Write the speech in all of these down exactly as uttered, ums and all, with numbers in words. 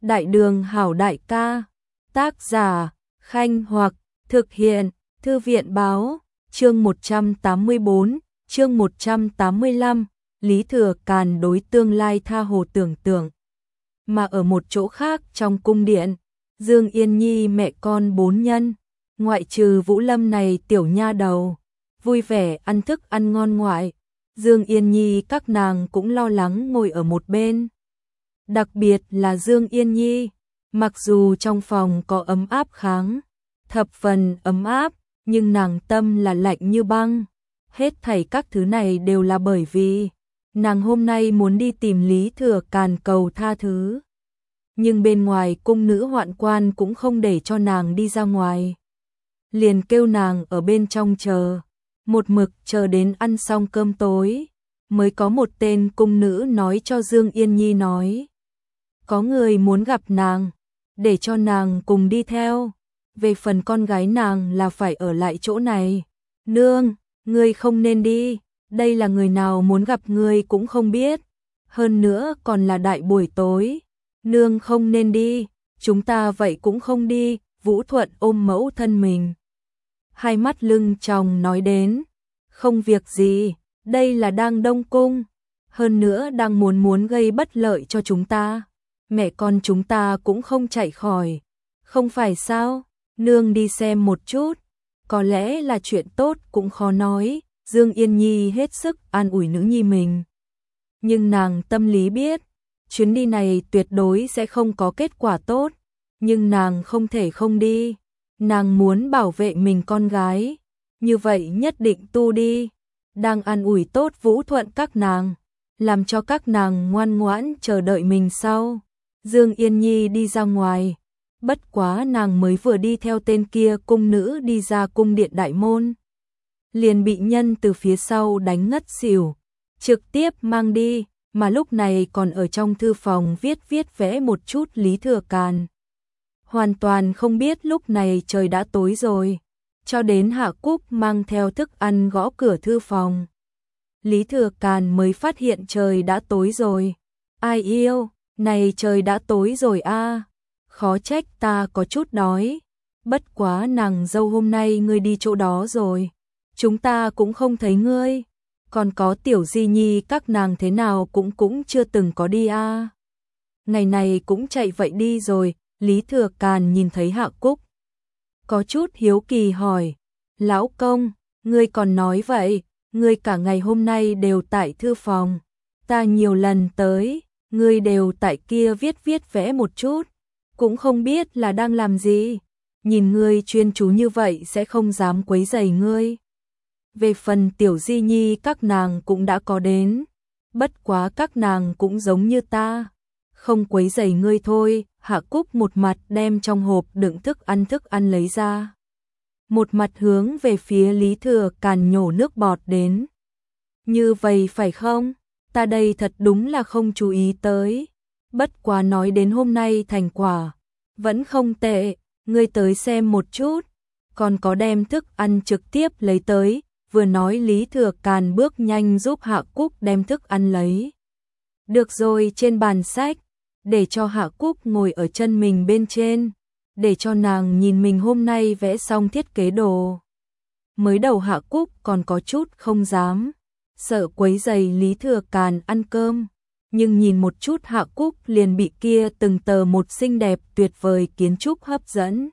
Đại đường hảo đại ca, tác giả, Khanh Hoặc, thực hiện, Thư viện báo, chương một trăm tám mươi tư, chương một trăm tám mươi lăm, Lý Thừa Càn đối tương lai tha hồ tưởng tượng. Mà ở một chỗ khác trong cung điện, Dương Yên Nhi mẹ con bốn nhân, ngoại trừ Vũ Lâm này tiểu nha đầu, vui vẻ ăn thức ăn ngon ngoại, Dương Yên Nhi các nàng cũng lo lắng ngồi ở một bên. Đặc biệt là Dương Yên Nhi, mặc dù trong phòng có ấm áp kháng, thập phần ấm áp, nhưng nàng tâm là lạnh như băng. Hết thảy các thứ này đều là bởi vì nàng hôm nay muốn đi tìm Lý Thừa Càn cầu tha thứ. Nhưng bên ngoài cung nữ hoạn quan cũng không để cho nàng đi ra ngoài. Liền kêu nàng ở bên trong chờ, một mực chờ đến ăn xong cơm tối, mới có một tên cung nữ nói cho Dương Yên Nhi nói. Có người muốn gặp nàng, để cho nàng cùng đi theo. Về phần con gái nàng là phải ở lại chỗ này. Nương, ngươi không nên đi, đây là người nào muốn gặp ngươi cũng không biết. Hơn nữa còn là đại buổi tối. Nương không nên đi, chúng ta vậy cũng không đi. Vũ Thuận ôm mẫu thân mình, hai mắt lưng tròng nói đến. Không việc gì, đây là đang đông cung. Hơn nữa đang muốn muốn gây bất lợi cho chúng ta. Mẹ con chúng ta cũng không chạy khỏi. Không phải sao? Nương đi xem một chút. Có lẽ là chuyện tốt cũng khó nói. Dương Yên Nhi hết sức an ủi nữ nhi mình. Nhưng nàng tâm lý biết, chuyến đi này tuyệt đối sẽ không có kết quả tốt. Nhưng nàng không thể không đi. Nàng muốn bảo vệ mình con gái. Như vậy nhất định tu đi. Đang an ủi tốt Vũ Thuận các nàng, làm cho các nàng ngoan ngoãn chờ đợi mình sau. Dương Yên Nhi đi ra ngoài. Bất quá nàng mới vừa đi theo tên kia cung nữ đi ra cung điện đại môn, liền bị nhân từ phía sau đánh ngất xỉu, trực tiếp mang đi, mà lúc này còn ở trong thư phòng viết viết vẽ một chút Lý Thừa Càn. Hoàn toàn không biết lúc này trời đã tối rồi, cho đến Hạ Cúc mang theo thức ăn gõ cửa thư phòng. Lý Thừa Càn mới phát hiện trời đã tối rồi. Ai yêu, này trời đã tối rồi a. À. Khó trách ta có chút đói. Bất quá nàng dâu hôm nay ngươi đi chỗ đó rồi. Chúng ta cũng không thấy ngươi. Còn có Tiểu Di Nhi các nàng thế nào cũng cũng chưa từng có đi a. À. Ngày này cũng chạy vậy đi rồi. Lý Thừa Càn nhìn thấy Hạ Cúc, có chút hiếu kỳ hỏi. Lão công, ngươi còn nói vậy. Ngươi cả ngày hôm nay đều tại thư phòng. Ta nhiều lần tới, ngươi đều tại kia viết viết vẽ một chút. Cũng không biết là đang làm gì. Nhìn ngươi chuyên chú như vậy sẽ không dám quấy rầy ngươi. Về phần Tiểu Di Nhi các nàng cũng đã có đến. Bất quá các nàng cũng giống như ta, không quấy rầy ngươi thôi. Hạ Cúc một mặt đem trong hộp đựng thức ăn thức ăn lấy ra, một mặt hướng về phía Lý Thừa Càn nhổ nước bọt đến. Như vậy phải không? Ta đây thật đúng là không chú ý tới. Bất quá nói đến hôm nay thành quả vẫn không tệ, ngươi tới xem một chút. Còn có đem thức ăn trực tiếp lấy tới. Vừa nói Lý Thừa Càn bước nhanh giúp Hạ Cúc đem thức ăn lấy. Được rồi, trên bàn sách, để cho Hạ Cúc ngồi ở chân mình bên trên, để cho nàng nhìn mình hôm nay vẽ xong thiết kế đồ. Mới đầu Hạ Cúc còn có chút không dám, sợ quấy rầy Lý Thừa Càn ăn cơm, nhưng nhìn một chút Hạ Cúc liền bị kia từng tờ một xinh đẹp tuyệt vời kiến trúc hấp dẫn.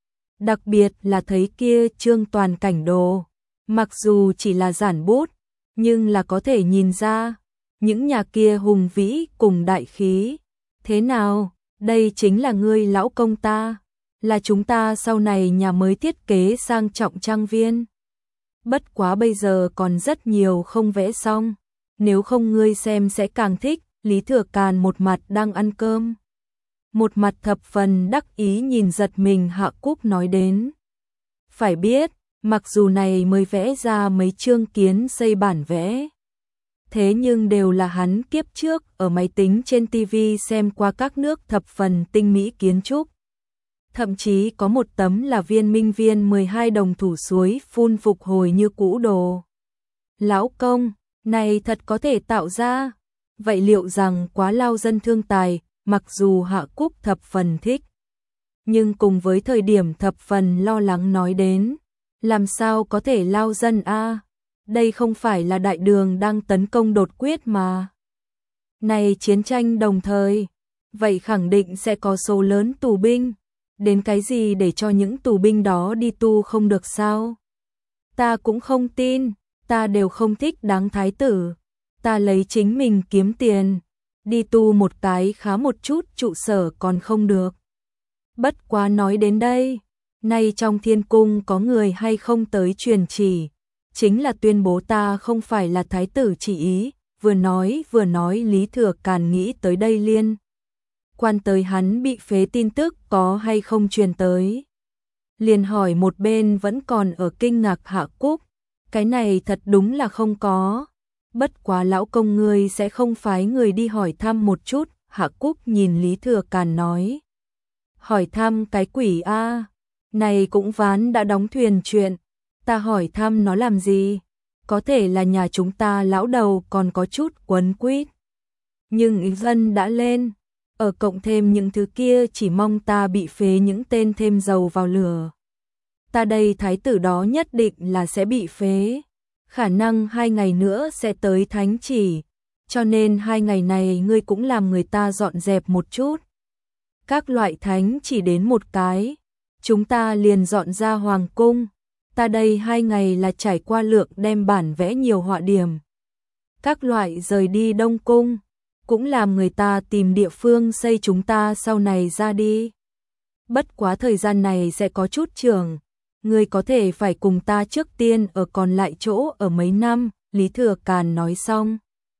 Đặc biệt là thấy kia trương toàn cảnh đồ, mặc dù chỉ là giản bút, nhưng là có thể nhìn ra những nhà kia hùng vĩ cùng đại khí. Thế nào, đây chính là ngươi lão công ta, là chúng ta sau này nhà mới thiết kế sang trọng trang viên. Bất quá bây giờ còn rất nhiều không vẽ xong, nếu không ngươi xem sẽ càng thích. Lý Thừa Càn một mặt đang ăn cơm, một mặt thập phần đắc ý nhìn giật mình Hạ Cúc nói đến. Phải biết, mặc dù này mới vẽ ra mấy chương kiến xây bản vẽ, thế nhưng đều là hắn kiếp trước ở máy tính trên tivi xem qua các nước thập phần tinh mỹ kiến trúc. Thậm chí có một tấm là viên minh viên mười hai đồng thủ suối phun phục hồi như cũ đồ. Lão công, này thật có thể tạo ra. Vậy liệu rằng quá lao dân thương tài, mặc dù Hạ Cúc thập phần thích, nhưng cùng với thời điểm thập phần lo lắng nói đến, làm sao có thể lao dân a? Đây không phải là đại đường đang tấn công đột quyết mà. Này chiến tranh đồng thời, vậy khẳng định sẽ có số lớn tù binh, đến cái gì để cho những tù binh đó đi tu không được sao? Ta cũng không tin, ta đều không thích đáng thái tử, ta lấy chính mình kiếm tiền, đi tu một cái khá một chút trụ sở còn không được. Bất quá nói đến đây, nay trong thiên cung có người hay không tới truyền chỉ, chính là tuyên bố ta không phải là thái tử chỉ ý, vừa nói vừa nói Lý Thừa Càn nghĩ tới đây liên. Quan tới hắn bị phế tin tức có hay không truyền tới. Liền hỏi một bên vẫn còn ở kinh ngạc Hạ Cúc, cái này thật đúng là không có. Bất quá lão công ngươi sẽ không phái người đi hỏi thăm một chút, Hạ Cúc nhìn Lý Thừa Càn nói. Hỏi thăm cái quỷ a, này cũng ván đã đóng thuyền chuyện, ta hỏi thăm nó làm gì? Có thể là nhà chúng ta lão đầu còn có chút quấn quýt. Nhưng ý dân đã lên, ở cộng thêm những thứ kia chỉ mong ta bị phế những tên thêm dầu vào lửa. Ta đây thái tử đó nhất định là sẽ bị phế, khả năng hai ngày nữa sẽ tới thánh chỉ, cho nên hai ngày này ngươi cũng làm người ta dọn dẹp một chút. Các loại thánh chỉ đến một cái, chúng ta liền dọn ra hoàng cung, ta đây hai ngày là trải qua lượng đem bản vẽ nhiều họa điểm. Các loại rời đi Đông Cung, cũng làm người ta tìm địa phương xây chúng ta sau này ra đi. Bất quá thời gian này sẽ có chút trường, ngươi có thể phải cùng ta trước tiên ở còn lại chỗ ở mấy năm, Lý Thừa Càn nói xong.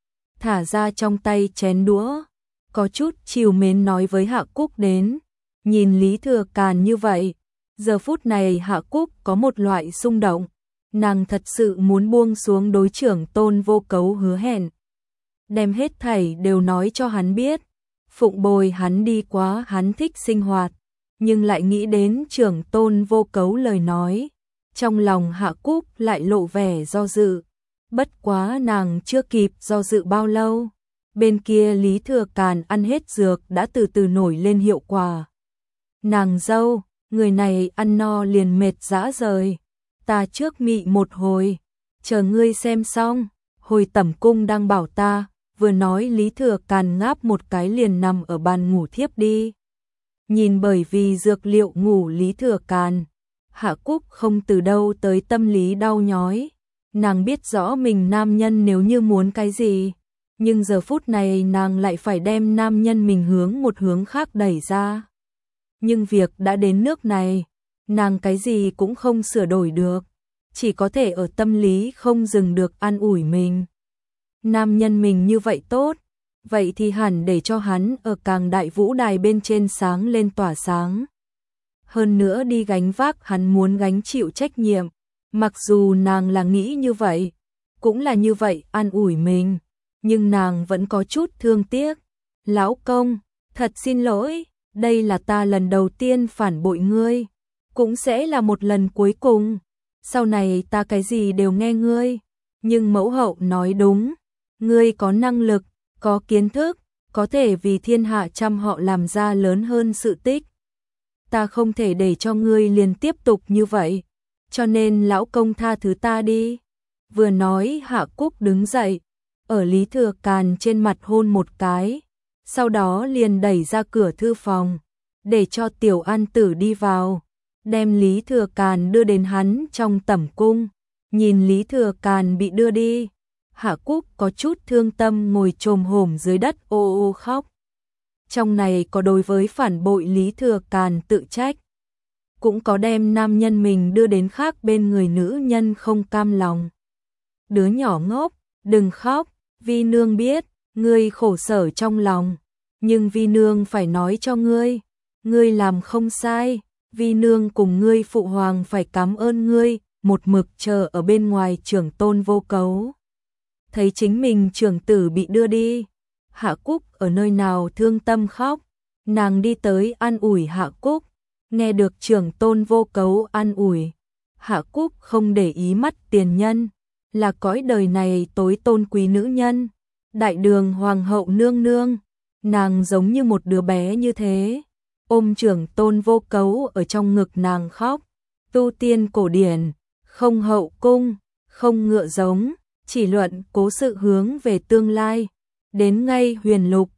Thả ra trong tay chén đũa, có chút chiều mến nói với Hạ Cúc đến, nhìn Lý Thừa Càn như vậy, giờ phút này Hạ Cúc có một loại xung động, nàng thật sự muốn buông xuống đối trưởng Tôn Vô Cấu hứa hẹn. Đem hết thảy đều nói cho hắn biết, phụng bồi hắn đi quá hắn thích sinh hoạt, nhưng lại nghĩ đến trưởng Tôn Vô Cấu lời nói, trong lòng Hạ Cúc lại lộ vẻ do dự. Bất quá nàng chưa kịp do dự bao lâu, bên kia Lý Thừa Càn ăn hết dược đã từ từ nổi lên hiệu quả. Nàng dâu, người này ăn no liền mệt dã rời, ta trước mị một hồi, chờ ngươi xem xong, hồi tẩm cung đang bảo ta, vừa nói Lý Thừa Càn ngáp một cái liền nằm ở bàn ngủ thiếp đi. Nhìn bởi vì dược liệu ngủ Lý Thừa Càn, Hạ Cúc không từ đâu tới tâm lý đau nhói, nàng biết rõ mình nam nhân nếu như muốn cái gì, nhưng giờ phút này nàng lại phải đem nam nhân mình hướng một hướng khác đẩy ra. Nhưng việc đã đến nước này, nàng cái gì cũng không sửa đổi được, chỉ có thể ở tâm lý không dừng được an ủi mình. Nam nhân mình như vậy tốt, vậy thì hẳn để cho hắn ở càng đại vũ đài bên trên sáng lên tỏa sáng. Hơn nữa đi gánh vác hắn muốn gánh chịu trách nhiệm, mặc dù nàng là nghĩ như vậy, cũng là như vậy an ủi mình, nhưng nàng vẫn có chút thương tiếc. Lão công, thật xin lỗi, đây là ta lần đầu tiên phản bội ngươi, cũng sẽ là một lần cuối cùng, sau này ta cái gì đều nghe ngươi, nhưng mẫu hậu nói đúng, ngươi có năng lực, có kiến thức, có thể vì thiên hạ trăm họ làm ra lớn hơn sự tích. Ta không thể để cho ngươi liền tiếp tục như vậy, cho nên lão công tha thứ ta đi. Vừa nói Hạ Cúc đứng dậy, ở Lý Thừa Càn trên mặt hôn một cái, sau đó liền đẩy ra cửa thư phòng, để cho Tiểu An Tử đi vào, đem Lý Thừa Càn đưa đến hắn trong tẩm cung. Nhìn Lý Thừa Càn bị đưa đi, Hạ Cúc có chút thương tâm ngồi chồm hổm dưới đất ô ô khóc. Trong này có đối với phản bội Lý Thừa Càn tự trách, cũng có đem nam nhân mình đưa đến khác bên người nữ nhân không cam lòng. Đứa nhỏ ngốc, đừng khóc, Vi nương biết, ngươi khổ sở trong lòng, nhưng Vi nương phải nói cho ngươi, ngươi làm không sai, Vi nương cùng ngươi phụ hoàng phải cảm ơn ngươi, một mực chờ ở bên ngoài trưởng Tôn Vô Cấu. Thấy chính mình trưởng tử bị đưa đi, Hạ Cúc ở nơi nào thương tâm khóc, nàng đi tới an ủi Hạ Cúc, nghe được trưởng Tôn Vô Cấu an ủi, Hạ Cúc không để ý mắt tiền nhân, là cõi đời này tối tôn quý nữ nhân, đại đường hoàng hậu nương nương, nàng giống như một đứa bé như thế, ôm trưởng tôn vô cấu ở trong ngực nàng khóc. Tu tiên cổ điển, không hậu cung, không ngựa giống, chỉ luận cố sự hướng về tương lai. Đến ngay huyền lục,